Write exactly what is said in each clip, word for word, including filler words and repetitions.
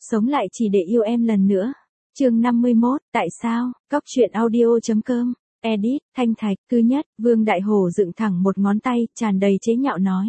sống lại chỉ để yêu em lần nữa. Chương năm mươi mốt, tại sao? Cóc truyện audio.com. Edit, Thanh Thạch, Cư Nhất, Vương Đại Hổ dựng thẳng một ngón tay, tràn đầy chế nhạo nói.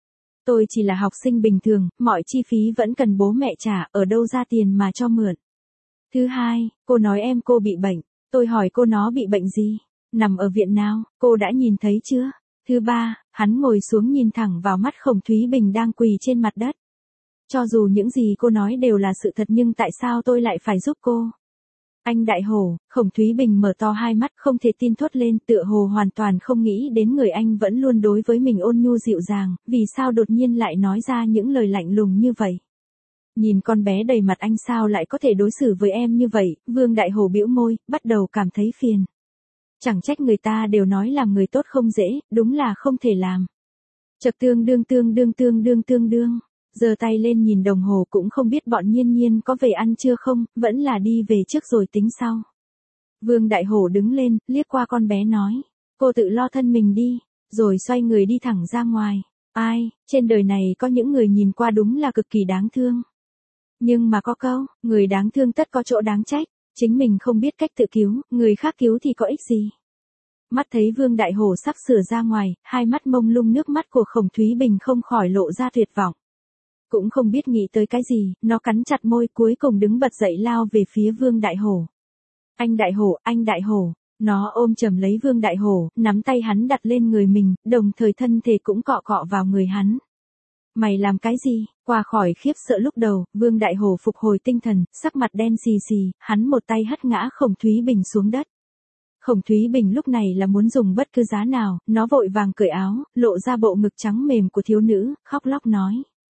Tôi chỉ là học sinh bình thường, mọi chi phí vẫn cần bố mẹ trả, ở đâu ra tiền mà cho mượn. Thứ hai, cô nói em cô bị bệnh. Tôi hỏi cô nó bị bệnh gì? Nằm ở viện nào, cô đã nhìn thấy chưa? Thứ ba, hắn ngồi xuống nhìn thẳng vào mắt Khổng Thúy Bình đang quỳ trên mặt đất. Cho dù những gì cô nói đều là sự thật nhưng tại sao tôi lại phải giúp cô? Anh Đại Hổ, Khổng Thúy Bình mở to hai mắt không thể tin thốt lên, tựa hồ hoàn toàn không nghĩ đến người anh vẫn luôn đối với mình ôn nhu dịu dàng, vì sao đột nhiên lại nói ra những lời lạnh lùng như vậy. Nhìn con bé đầy mặt anh sao lại có thể đối xử với em như vậy, Vương Đại Hổ bĩu môi, bắt đầu cảm thấy phiền. Chẳng trách người ta đều nói làm người tốt không dễ, đúng là không thể làm. Chật tương đương tương đương tương đương tương đương, giơ tay lên nhìn đồng hồ cũng không biết bọn Nhiên Nhiên có về ăn chưa không, vẫn là đi về trước rồi tính sau. Vương Đại Hổ đứng lên, liếc qua con bé nói, cô tự lo thân mình đi, rồi xoay người đi thẳng ra ngoài. Ai, trên đời này có những người nhìn qua đúng là cực kỳ đáng thương. Nhưng mà có câu, người đáng thương tất có chỗ đáng trách, chính mình không biết cách tự cứu, người khác cứu thì có ích gì. Mắt thấy Vương Đại Hổ sắp sửa ra ngoài, hai mắt mông lung nước mắt của Khổng Thúy Bình không khỏi lộ ra tuyệt vọng. Cũng không biết nghĩ tới cái gì, nó cắn chặt môi cuối cùng đứng bật dậy lao về phía Vương Đại Hổ. Anh Đại Hổ, anh Đại Hổ, nó ôm chầm lấy Vương Đại Hổ, nắm tay hắn đặt lên người mình, đồng thời thân thể cũng cọ cọ vào người hắn. Mày làm cái gì? Qua khỏi khiếp sợ lúc đầu, Vương Đại Hổ phục hồi tinh thần, sắc mặt đen xì xì, hắn một tay hất ngã Khổng Thúy Bình xuống đất. Khổng Thúy Bình lúc này là muốn dùng bất cứ giá nào, nó vội vàng cởi áo, lộ ra bộ ngực trắng mềm của thiếu nữ, khóc lóc nói.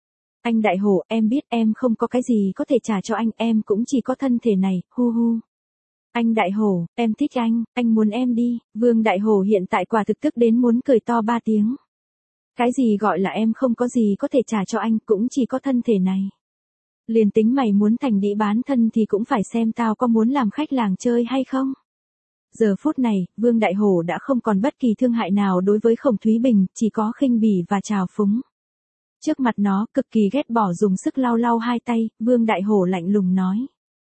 Anh Đại Hổ, em biết em không có cái gì có thể trả cho anh, em cũng chỉ có thân thể này, hu hu. Anh Đại Hổ, em thích anh, anh muốn em đi. Vương Đại Hổ hiện tại quả thực tức đến muốn cười to ba tiếng. Cái gì gọi là em không có gì có thể trả cho anh, cũng chỉ có thân thể này. Liền tính mày muốn thành đĩ bán thân thì cũng phải xem tao có muốn làm khách làng chơi hay không. Giờ phút này, Vương Đại Hổ đã không còn bất kỳ thương hại nào đối với Khổng Thúy Bình, chỉ có khinh bỉ và trào phúng. Trước mặt nó, cực kỳ ghét bỏ dùng sức lau lau hai tay, Vương Đại Hổ lạnh lùng nói.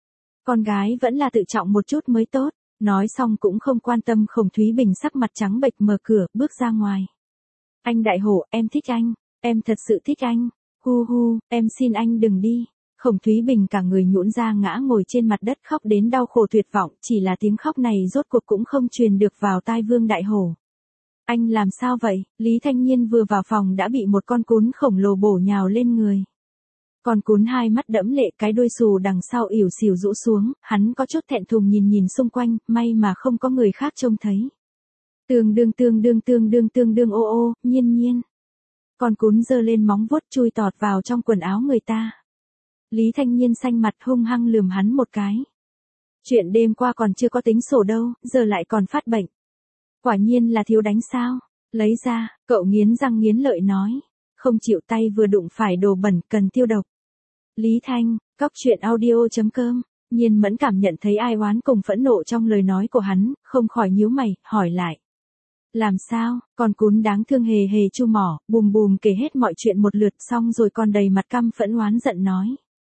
Con gái vẫn là tự trọng một chút mới tốt, nói xong cũng không quan tâm Khổng Thúy Bình sắc mặt trắng bệch mở cửa, bước ra ngoài. Anh Đại Hổ, em thích anh, em thật sự thích anh, hu hu, em xin anh đừng đi. Khổng Thúy Bình cả người nhũn ra ngã ngồi trên mặt đất khóc đến đau khổ tuyệt vọng, chỉ là tiếng khóc này rốt cuộc cũng không truyền được vào tai Vương Đại Hổ. Anh làm sao vậy? Lý Thanh Nhiên vừa vào phòng đã bị một con cún khổng lồ bổ nhào lên người. Con cún hai mắt đẫm lệ, cái đuôi xù đằng sau ỉu xìu rũ xuống, hắn có chút thẹn thùng nhìn nhìn xung quanh, may mà không có người khác trông thấy. Tương đương tương đương tương đương tương đương ô ô, Nhiên Nhiên. Con cún giơ lên móng vuốt chui tọt vào trong quần áo người ta. Lý Thanh Nhiên xanh mặt hung hăng lườm hắn một cái. Chuyện đêm qua còn chưa có tính sổ đâu, giờ lại còn phát bệnh. Quả nhiên là thiếu đánh sao? Lấy ra, cậu nghiến răng nghiến lợi nói. Không chịu tay vừa đụng phải đồ bẩn, cần tiêu độc. Lý Thanh, cóc truyện audio.com. Nhiên Mẫn cảm nhận thấy ai oán cùng phẫn nộ trong lời nói của hắn, không khỏi nhíu mày, hỏi lại. Làm sao? Con cún đáng thương hề hề chu mỏ, bùm bùm kể hết mọi chuyện một lượt xong rồi còn đầy mặt căm phẫn oán giận nói.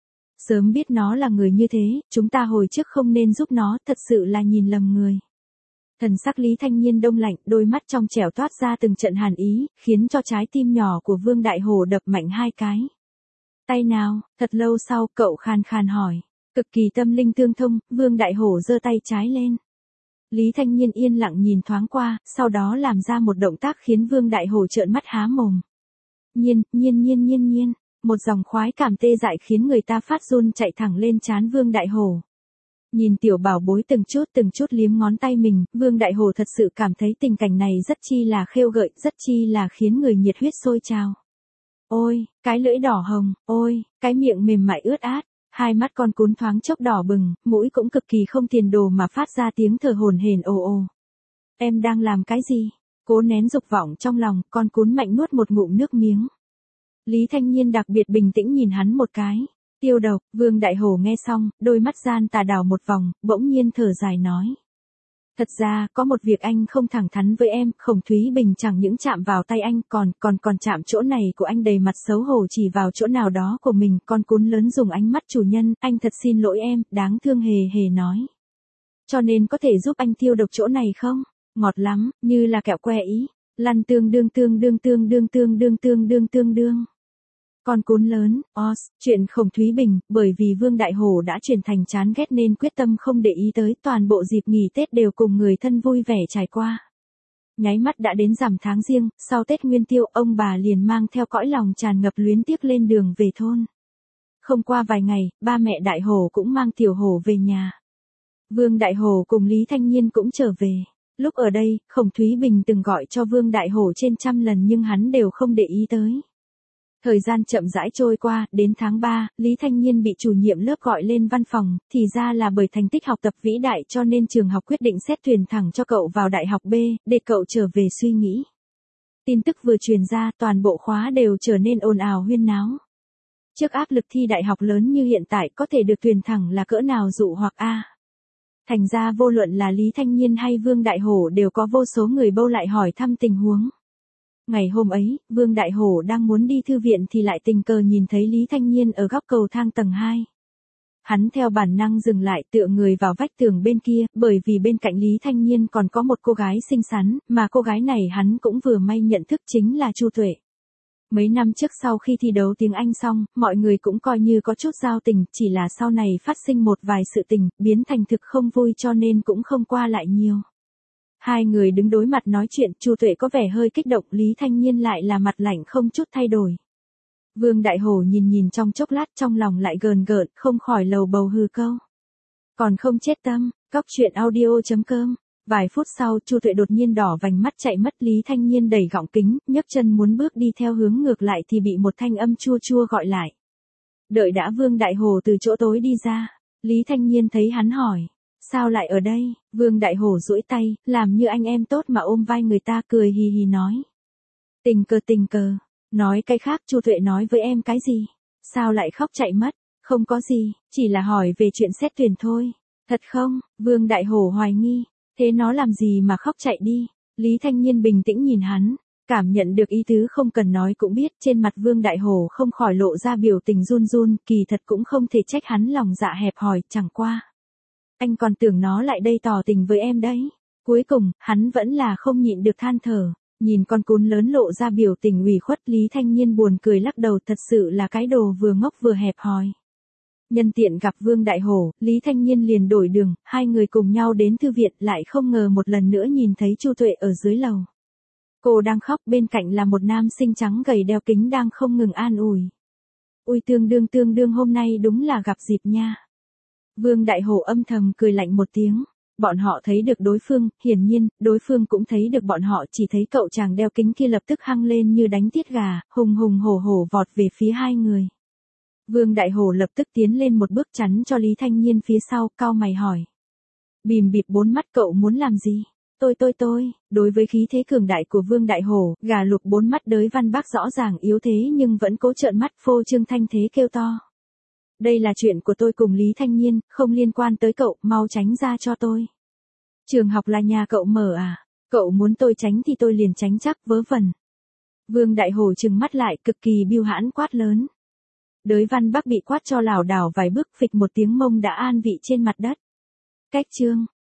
Sớm biết nó là người như thế, chúng ta hồi trước không nên giúp nó, thật sự là nhìn lầm người. Thần sắc Lý Thanh Nhiên đông lạnh, đôi mắt trong trẻo toát ra từng trận hàn ý, khiến cho trái tim nhỏ của Vương Đại Hổ đập mạnh hai cái. Tay nào? Thật lâu sau, cậu khan khan hỏi. Cực kỳ tâm linh tương thông, Vương Đại Hổ giơ tay trái lên. Lý Thanh Nhiên yên lặng nhìn thoáng qua, sau đó làm ra một động tác khiến Vương Đại Hổ trợn mắt há mồm. Nhiên, nhiên nhiên nhiên nhiên, một dòng khoái cảm tê dại khiến người ta phát run chạy thẳng lên trán Vương Đại Hổ. Nhìn tiểu bảo bối từng chút từng chút liếm ngón tay mình, Vương Đại Hổ thật sự cảm thấy tình cảnh này rất chi là khêu gợi, rất chi là khiến người nhiệt huyết sôi trào. Ôi, cái lưỡi đỏ hồng, ôi, cái miệng mềm mại ướt át, hai mắt con cún thoáng chốc đỏ bừng, mũi cũng cực kỳ không tiền đồ mà phát ra tiếng thở hổn hển ồ ồ. Em đang làm cái gì? Cố nén dục vọng trong lòng, con cún mạnh nuốt một ngụm nước miếng. Lý Thanh Nhiên đặc biệt bình tĩnh nhìn hắn một cái. Tiêu độc, Vương Đại Hổ nghe xong, đôi mắt gian tà đảo một vòng, bỗng nhiên thở dài nói. Thật ra, có một việc anh không thẳng thắn với em, Khổng Thúy Bình chẳng những chạm vào tay anh, còn, còn, còn chạm chỗ này của anh đầy mặt xấu hổ chỉ vào chỗ nào đó của mình, con cún lớn dùng ánh mắt chủ nhân, anh thật xin lỗi em, đáng thương hề hề nói. Cho nên có thể giúp anh tiêu độc chỗ này không? Ngọt lắm, như là kẹo que ý. Lăn tương đương tương đương tương đương tương đương tương đương tương đương. Con cún lớn, os, chuyện Khổng Thúy Bình, bởi vì Vương Đại Hổ đã chuyển thành chán ghét nên quyết tâm không để ý tới, toàn bộ dịp nghỉ Tết đều cùng người thân vui vẻ trải qua. Nháy mắt đã đến rằm tháng Giêng, sau Tết Nguyên Tiêu, ông bà liền mang theo cõi lòng tràn ngập luyến tiếc lên đường về thôn. Không qua vài ngày, ba mẹ Đại Hổ cũng mang Tiểu Hổ về nhà. Vương Đại Hổ cùng Lý Thanh Nhiên cũng trở về. Lúc ở đây, Khổng Thúy Bình từng gọi cho Vương Đại Hổ trên trăm lần nhưng hắn đều không để ý tới. Thời gian chậm rãi trôi qua, đến tháng ba, Lý Thanh Nhiên bị chủ nhiệm lớp gọi lên văn phòng, thì ra là bởi thành tích học tập vĩ đại cho nên trường học quyết định xét tuyển thẳng cho cậu vào đại học B, để cậu trở về suy nghĩ. Tin tức vừa truyền ra, toàn bộ khóa đều trở nên ồn ào huyên náo. Trước áp lực thi đại học lớn như hiện tại có thể được tuyển thẳng là cỡ nào dụ hoặc a. Thành ra vô luận là Lý Thanh Nhiên hay Vương Đại Hổ đều có vô số người bâu lại hỏi thăm tình huống. Ngày hôm ấy, Vương Đại Hổ đang muốn đi thư viện thì lại tình cờ nhìn thấy Lý Thanh Nhiên ở góc cầu thang tầng hai. Hắn theo bản năng dừng lại tựa người vào vách tường bên kia, bởi vì bên cạnh Lý Thanh Nhiên còn có một cô gái xinh xắn, mà cô gái này hắn cũng vừa may nhận thức chính là Chu Tuệ. Mấy năm trước sau khi thi đấu tiếng Anh xong, mọi người cũng coi như có chút giao tình, chỉ là sau này phát sinh một vài sự tình, biến thành thực không vui cho nên cũng không qua lại nhiều. Hai người đứng đối mặt nói chuyện, Chu Tuệ có vẻ hơi kích động, Lý Thanh Nhiên lại là mặt lạnh không chút thay đổi. Vương Đại Hổ nhìn nhìn trong chốc lát trong lòng lại gờn gợn, không khỏi lầu bầu hừ câu. Còn không chết tâm, cóc truyện audio chấm com. Vài phút sau, Chu Tuệ đột nhiên đỏ vành mắt chạy mất, Lý Thanh Nhiên đẩy gọng kính, nhấc chân muốn bước đi theo hướng ngược lại thì bị một thanh âm chua chua gọi lại. Đợi đã. Vương Đại Hổ từ chỗ tối đi ra, Lý Thanh Nhiên thấy hắn hỏi. Sao lại ở đây? Vương Đại Hổ duỗi tay, làm như anh em tốt mà ôm vai người ta cười hì hì nói. Tình cờ tình cờ, nói cái khác. Chu Tuệ nói với em cái gì? Sao lại khóc chạy mất? Không có gì, chỉ là hỏi về chuyện xét tuyển thôi. Thật không? Vương Đại Hổ hoài nghi. Thế nó làm gì mà khóc chạy đi? Lý Thanh Nhiên bình tĩnh nhìn hắn, cảm nhận được ý tứ không cần nói cũng biết, trên mặt Vương Đại Hổ không khỏi lộ ra biểu tình run run, kỳ thật cũng không thể trách hắn lòng dạ hẹp hòi, chẳng qua. Anh còn tưởng nó lại đây tỏ tình với em đấy. Cuối cùng, hắn vẫn là không nhịn được than thở, nhìn con cún lớn lộ ra biểu tình ủy khuất, Lý Thanh Nhiên buồn cười lắc đầu, thật sự là cái đồ vừa ngốc vừa hẹp hòi. Nhân tiện gặp Vương Đại Hổ, Lý Thanh Nhiên liền đổi đường, hai người cùng nhau đến thư viện, lại không ngờ một lần nữa nhìn thấy Chu Tuệ ở dưới lầu. Cô đang khóc, bên cạnh là một nam sinh trắng gầy đeo kính đang không ngừng an ủi. Ui tương đương tương đương, hôm nay đúng là gặp dịp nha. Vương Đại Hổ âm thầm cười lạnh một tiếng. Bọn họ thấy được đối phương, hiển nhiên, đối phương cũng thấy được bọn họ, chỉ thấy cậu chàng đeo kính kia lập tức hăng lên như đánh tiết gà, hùng hùng hổ hổ vọt về phía hai người. Vương Đại Hổ lập tức tiến lên một bước chắn cho Lý Thanh Nhiên phía sau, cau mày hỏi. Bìm bịp bốn mắt, cậu muốn làm gì? Tôi tôi tôi, đối với khí thế cường đại của Vương Đại Hổ, gà lục bốn mắt đới Văn Bác rõ ràng yếu thế nhưng vẫn cố trợn mắt phô trương thanh thế kêu to. Đây là chuyện của tôi cùng Lý Thanh Nhiên, không liên quan tới cậu, mau tránh ra cho tôi. Trường học là nhà cậu mở à? Cậu muốn tôi tránh thì tôi liền tránh chắc, vớ vẩn. Vương Đại Hổ trừng mắt lại, cực kỳ biêu hãn quát lớn. Đới Văn Bắc bị quát cho lảo đảo vài bước, phịch một tiếng, mông đã an vị trên mặt đất. Cách chương.